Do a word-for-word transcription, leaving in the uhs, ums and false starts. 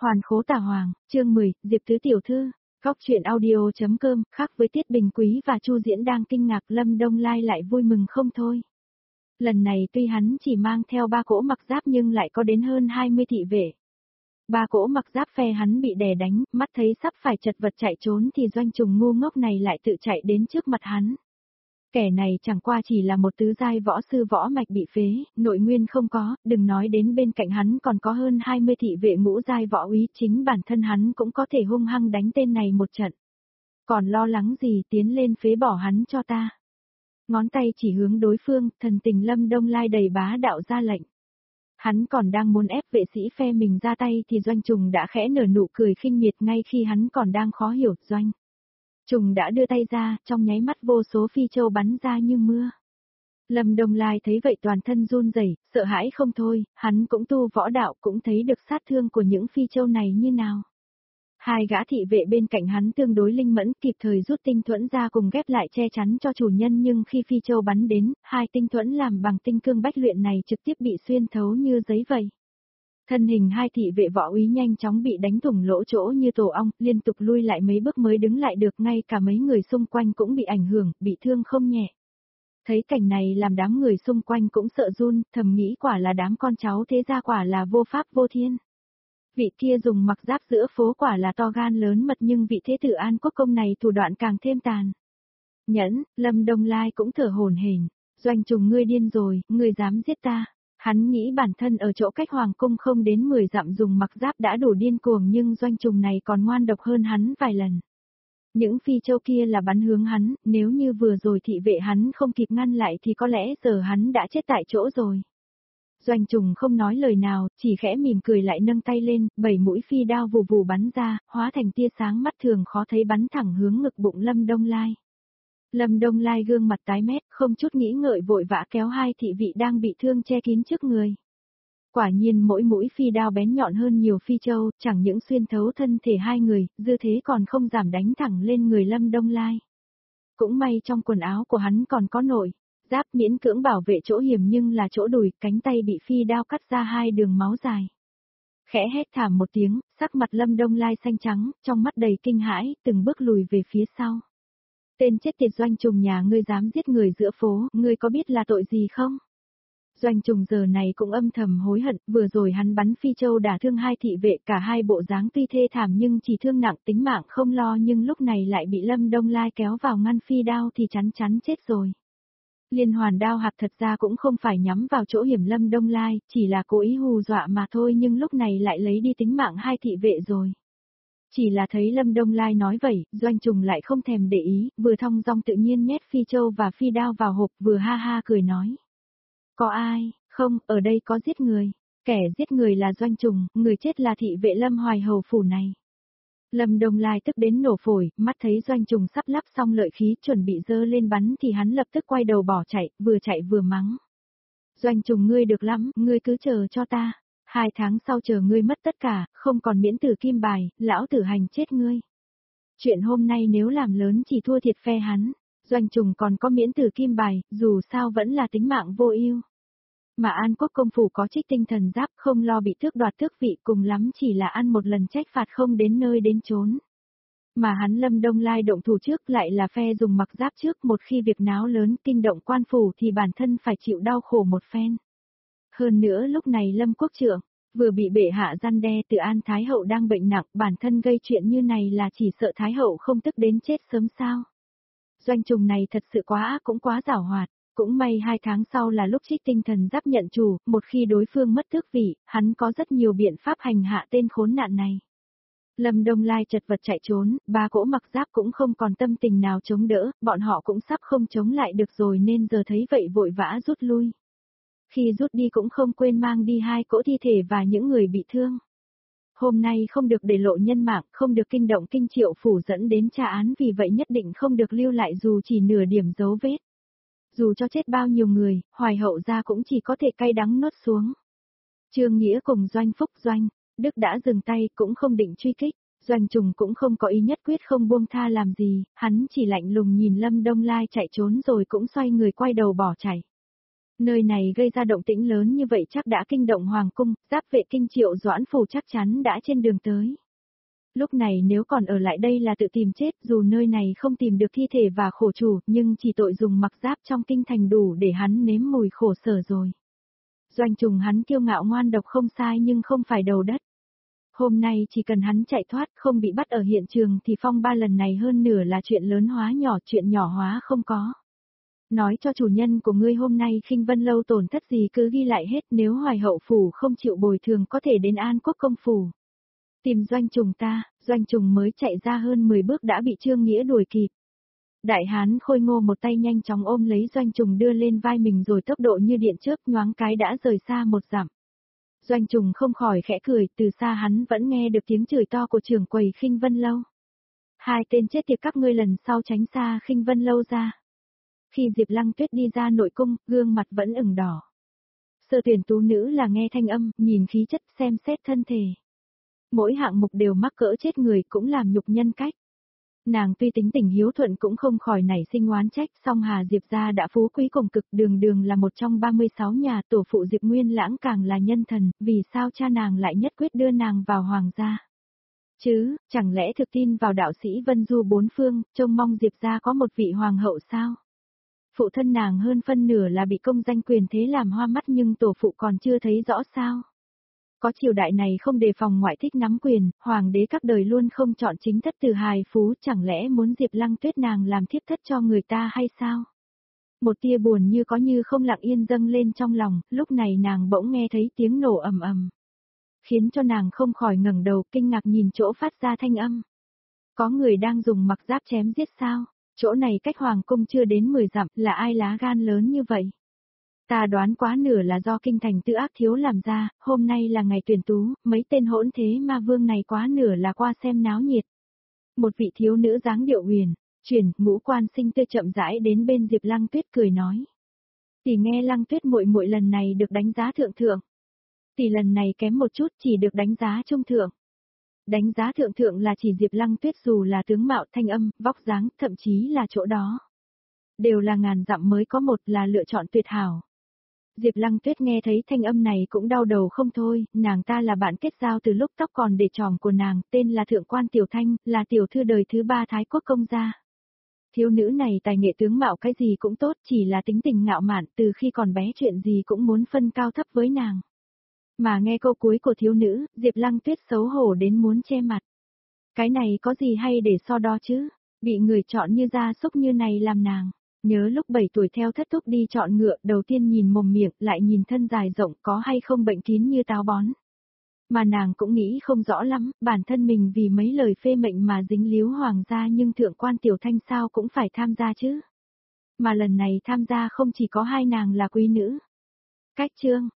Hoàn khố tà hoàng, chương mười, Diệp Tứ tiểu thư. Góc truyện audio.com, khác với Tiết Bình Quý và Chu Diễn đang kinh ngạc, Lâm Đông Lai lại vui mừng không thôi. Lần này tuy hắn chỉ mang theo ba cỗ mặc giáp nhưng lại có đến hơn hai mươi thị vệ. Ba cỗ mặc giáp phe hắn bị đè đánh, mắt thấy sắp phải chật vật chạy trốn thì Doanh Trùng ngu ngốc này lại tự chạy đến trước mặt hắn. Kẻ này chẳng qua chỉ là một tứ giai võ sư võ mạch bị phế, nội nguyên không có, đừng nói đến bên cạnh hắn còn có hơn hai mươi thị vệ ngũ giai võ úy, chính bản thân hắn cũng có thể hung hăng đánh tên này một trận. Còn lo lắng gì, tiến lên phế bỏ hắn cho ta. Ngón tay chỉ hướng đối phương, thần tình Lâm Đông Lai đầy bá đạo ra lệnh. Hắn còn đang muốn ép vệ sĩ phe mình ra tay thì Doanh Trùng đã khẽ nở nụ cười khinh miệt ngay khi hắn còn đang khó hiểu. Doanh Trùng đã đưa tay ra, trong nháy mắt vô số phi châu bắn ra như mưa. Lâm Đông Lai thấy vậy toàn thân run rẩy, sợ hãi không thôi, hắn cũng tu võ đạo cũng thấy được sát thương của những phi châu này như nào. Hai gã thị vệ bên cạnh hắn tương đối linh mẫn, kịp thời rút tinh thuẫn ra cùng ghép lại che chắn cho chủ nhân, nhưng khi phi châu bắn đến, hai tinh thuẫn làm bằng tinh cương bách luyện này trực tiếp bị xuyên thấu như giấy vậy. Thân hình hai thị vệ võ úy nhanh chóng bị đánh thủng lỗ chỗ như tổ ong, liên tục lui lại mấy bước mới đứng lại được, ngay cả mấy người xung quanh cũng bị ảnh hưởng, bị thương không nhẹ. Thấy cảnh này làm đám người xung quanh cũng sợ run, thầm nghĩ quả là đám con cháu thế gia quả là vô pháp vô thiên. Vị kia dùng mặc giáp giữa phố quả là to gan lớn mật, nhưng vị thế tử An Quốc công này thủ đoạn càng thêm tàn nhẫn. Lâm Đông Lai cũng thở hổn hển, Doanh Trùng ngươi điên rồi, ngươi dám giết ta. Hắn nghĩ bản thân ở chỗ cách hoàng cung không đến mười dặm dùng mặc giáp đã đủ điên cuồng, nhưng Doanh Trùng này còn ngoan độc hơn hắn vài lần. Những phi châu kia là bắn hướng hắn, nếu như vừa rồi thị vệ hắn không kịp ngăn lại thì có lẽ giờ hắn đã chết tại chỗ rồi. Doanh Trùng không nói lời nào, chỉ khẽ mỉm cười lại nâng tay lên, bảy mũi phi đao vù vù bắn ra, hóa thành tia sáng mắt thường khó thấy bắn thẳng hướng ngực bụng Lâm Đông Lai. Lâm Đông Lai gương mặt tái mét, không chút nghĩ ngợi vội vã kéo hai thị vị đang bị thương che kín trước người. Quả nhiên mỗi mũi phi đao bén nhọn hơn nhiều phi châu, chẳng những xuyên thấu thân thể hai người, dư thế còn không giảm đánh thẳng lên người Lâm Đông Lai. Cũng may trong quần áo của hắn còn có nội giáp miễn cưỡng bảo vệ chỗ hiểm, nhưng là chỗ đùi, cánh tay bị phi đao cắt ra hai đường máu dài. Khẽ hét thảm một tiếng, sắc mặt Lâm Đông Lai xanh trắng, trong mắt đầy kinh hãi, từng bước lùi về phía sau. Tên chết tiệt Doanh Trùng nhà ngươi dám giết người giữa phố, ngươi có biết là tội gì không? Doanh Trùng giờ này cũng âm thầm hối hận, vừa rồi hắn bắn phi châu đả thương hai thị vệ, cả hai bộ dáng tuy thê thảm nhưng chỉ thương nặng, tính mạng không lo, nhưng lúc này lại bị Lâm Đông Lai kéo vào ngăn phi đao thì chắn chắn chết rồi. Liên hoàn đao hạt thật ra cũng không phải nhắm vào chỗ hiểm Lâm Đông Lai, chỉ là cố ý hù dọa mà thôi, nhưng lúc này lại lấy đi tính mạng hai thị vệ rồi. Chỉ là thấy Lâm Đông Lai nói vậy, Doanh Trùng lại không thèm để ý, vừa thong dong tự nhiên nhét phi châu và phi đao vào hộp, vừa ha ha cười nói. Có ai, không, ở đây có giết người. Kẻ giết người là Doanh Trùng, người chết là thị vệ Lâm Hoài Hầu phủ này. Lâm Đông Lai tức đến nổ phổi, mắt thấy Doanh Trùng sắp lắp xong lợi khí chuẩn bị dơ lên bắn thì hắn lập tức quay đầu bỏ chạy, vừa chạy vừa mắng. Doanh Trùng ngươi được lắm, ngươi cứ chờ cho ta. Hai tháng sau chờ ngươi mất tất cả, không còn miễn tử kim bài, lão tử hành chết ngươi. Chuyện hôm nay nếu làm lớn chỉ thua thiệt phe hắn. Doanh Trùng còn có miễn tử kim bài, dù sao vẫn là tính mạng vô ưu. Mà An Quốc công phủ có trích tinh thần giáp, không lo bị tước đoạt tước vị, cùng lắm chỉ là ăn một lần trách phạt không đến nơi đến chốn. Mà hắn Lâm Đông Lai động thủ trước lại là phe dùng mặc giáp trước, một khi việc náo lớn kinh động quan phủ thì bản thân phải chịu đau khổ một phen. Hơn nữa lúc này Lâm Quốc trưởng vừa bị bệ hạ răn đe, Từ An Thái hậu đang bệnh nặng, bản thân gây chuyện như này là chỉ sợ Thái hậu không tức đến chết sớm sao. Doanh Trùng này thật sự quá ác cũng quá giảo hoạt. Cũng may hai tháng sau là lúc trích tinh thần giáp nhận chủ, một khi đối phương mất tước vị, hắn có rất nhiều biện pháp hành hạ tên khốn nạn này. Lâm Đông Lai chật vật chạy trốn, ba cỗ mặc giáp cũng không còn tâm tình nào chống đỡ, bọn họ cũng sắp không chống lại được rồi nên giờ thấy vậy vội vã rút lui. Khi rút đi cũng không quên mang đi hai cỗ thi thể và những người bị thương. Hôm nay không được để lộ nhân mạng, không được kinh động kinh triệu phủ dẫn đến tra án, vì vậy nhất định không được lưu lại dù chỉ nửa điểm dấu vết. Dù cho chết bao nhiêu người, Hoài hậu gia cũng chỉ có thể cay đắng nuốt xuống. Trương Nghĩa cùng Doanh Phúc Doanh, Đức đã dừng tay cũng không định truy kích, Doanh Trùng cũng không có ý nhất quyết không buông tha làm gì, hắn chỉ lạnh lùng nhìn Lâm Đông Lai chạy trốn rồi cũng xoay người quay đầu bỏ chạy. Nơi này gây ra động tĩnh lớn như vậy chắc đã kinh động hoàng cung, giáp vệ kinh Triệu Doãn Phủ chắc chắn đã trên đường tới. Lúc này nếu còn ở lại đây là tự tìm chết, dù nơi này không tìm được thi thể và khổ chủ, nhưng chỉ tội dùng mặc giáp trong kinh thành đủ để hắn nếm mùi khổ sở rồi. Doanh Trùng hắn kiêu ngạo ngoan độc không sai nhưng không phải đầu đất. Hôm nay chỉ cần hắn chạy thoát không bị bắt ở hiện trường thì phong ba lần này hơn nửa là chuyện lớn hóa nhỏ, chuyện nhỏ hóa không có. Nói cho chủ nhân của ngươi hôm nay Khinh Vân Lâu tổn thất gì cứ ghi lại hết, nếu Hoài Hậu Phủ không chịu bồi thường có thể đến An Quốc Công Phủ. Tìm Doanh Trùng ta, Doanh Trùng mới chạy ra hơn mười bước đã bị Trương Nghĩa đuổi kịp. Đại hán khôi ngô một tay nhanh chóng ôm lấy Doanh Trùng đưa lên vai mình rồi tốc độ như điện chớp nhoáng cái đã rời xa một dặm. Doanh Trùng không khỏi khẽ cười, từ xa hắn vẫn nghe được tiếng chửi to của trưởng quầy Khinh Vân Lâu. Hai tên chết tiệt các ngươi lần sau tránh xa Khinh Vân Lâu ra. Khi Diệp Lăng Tuyết đi ra nội cung, gương mặt vẫn ửng đỏ. Sơ tuyển tú nữ là nghe thanh âm, nhìn khí chất, xem xét thân thể. Mỗi hạng mục đều mắc cỡ chết người, cũng làm nhục nhân cách. Nàng tuy tính tình hiếu thuận cũng không khỏi nảy sinh oán trách, song Hà Diệp gia đã phú quý cùng cực, đường đường là một trong ba mươi sáu nhà, tổ phụ Diệp Nguyên Lãng càng là nhân thần, vì sao cha nàng lại nhất quyết đưa nàng vào hoàng gia? Chứ, chẳng lẽ thực tin vào đạo sĩ Vân Du bốn phương, trông mong Diệp gia có một vị hoàng hậu sao? Phụ thân nàng hơn phân nửa là bị công danh quyền thế làm hoa mắt nhưng tổ phụ còn chưa thấy rõ sao? Có triều đại này không đề phòng ngoại thích nắm quyền, hoàng đế các đời luôn không chọn chính thất từ hài phú, chẳng lẽ muốn Diệp Lăng Tuyết nàng làm thiếp thất cho người ta hay sao? Một tia buồn như có như không lặng yên dâng lên trong lòng, lúc này nàng bỗng nghe thấy tiếng nổ ầm ầm. Khiến cho nàng không khỏi ngẩng đầu kinh ngạc nhìn chỗ phát ra thanh âm. Có người đang dùng mặc giáp chém giết sao? Chỗ này cách hoàng cung chưa đến mười dặm, là ai lá gan lớn như vậy? Ta đoán quá nửa là do kinh thành tự ác thiếu làm ra, hôm nay là ngày tuyển tú, mấy tên hỗn thế ma vương này quá nửa là qua xem náo nhiệt. Một vị thiếu nữ dáng điệu huyền, chuyển, ngũ quan sinh tươi chậm rãi đến bên Diệp Lăng Tuyết cười nói. Tỷ nghe Lăng Tuyết muội muội lần này được đánh giá thượng thượng. Tỷ lần này kém một chút chỉ được đánh giá trung thượng. Đánh giá thượng thượng là chỉ Diệp Lăng Tuyết dù là tướng mạo thanh âm, vóc dáng, thậm chí là chỗ đó. Đều là ngàn dặm mới có một là lựa chọn tuyệt hảo. Diệp Lăng Tuyết nghe thấy thanh âm này cũng đau đầu không thôi, nàng ta là bạn kết giao từ lúc tóc còn để tròm của nàng, tên là Thượng quan Tiểu Thanh, là tiểu thư đời thứ ba Thái Quốc công gia. Thiếu nữ này tài nghệ tướng mạo cái gì cũng tốt, chỉ là tính tình ngạo mạn, từ khi còn bé chuyện gì cũng muốn phân cao thấp với nàng. Mà nghe câu cuối của thiếu nữ, Diệp Lăng Tuyết xấu hổ đến muốn che mặt. Cái này có gì hay để so đo chứ, bị người chọn như gia súc như này làm nàng. Nhớ lúc bảy tuổi theo thất thúc đi chọn ngựa, đầu tiên nhìn mồm miệng, lại nhìn thân dài rộng có hay không bệnh kín như táo bón. Mà nàng cũng nghĩ không rõ lắm, bản thân mình vì mấy lời phê mệnh mà dính líu hoàng gia nhưng thượng quan Tiểu Thanh sao cũng phải tham gia chứ. Mà lần này tham gia không chỉ có hai nàng là quý nữ. Cách chương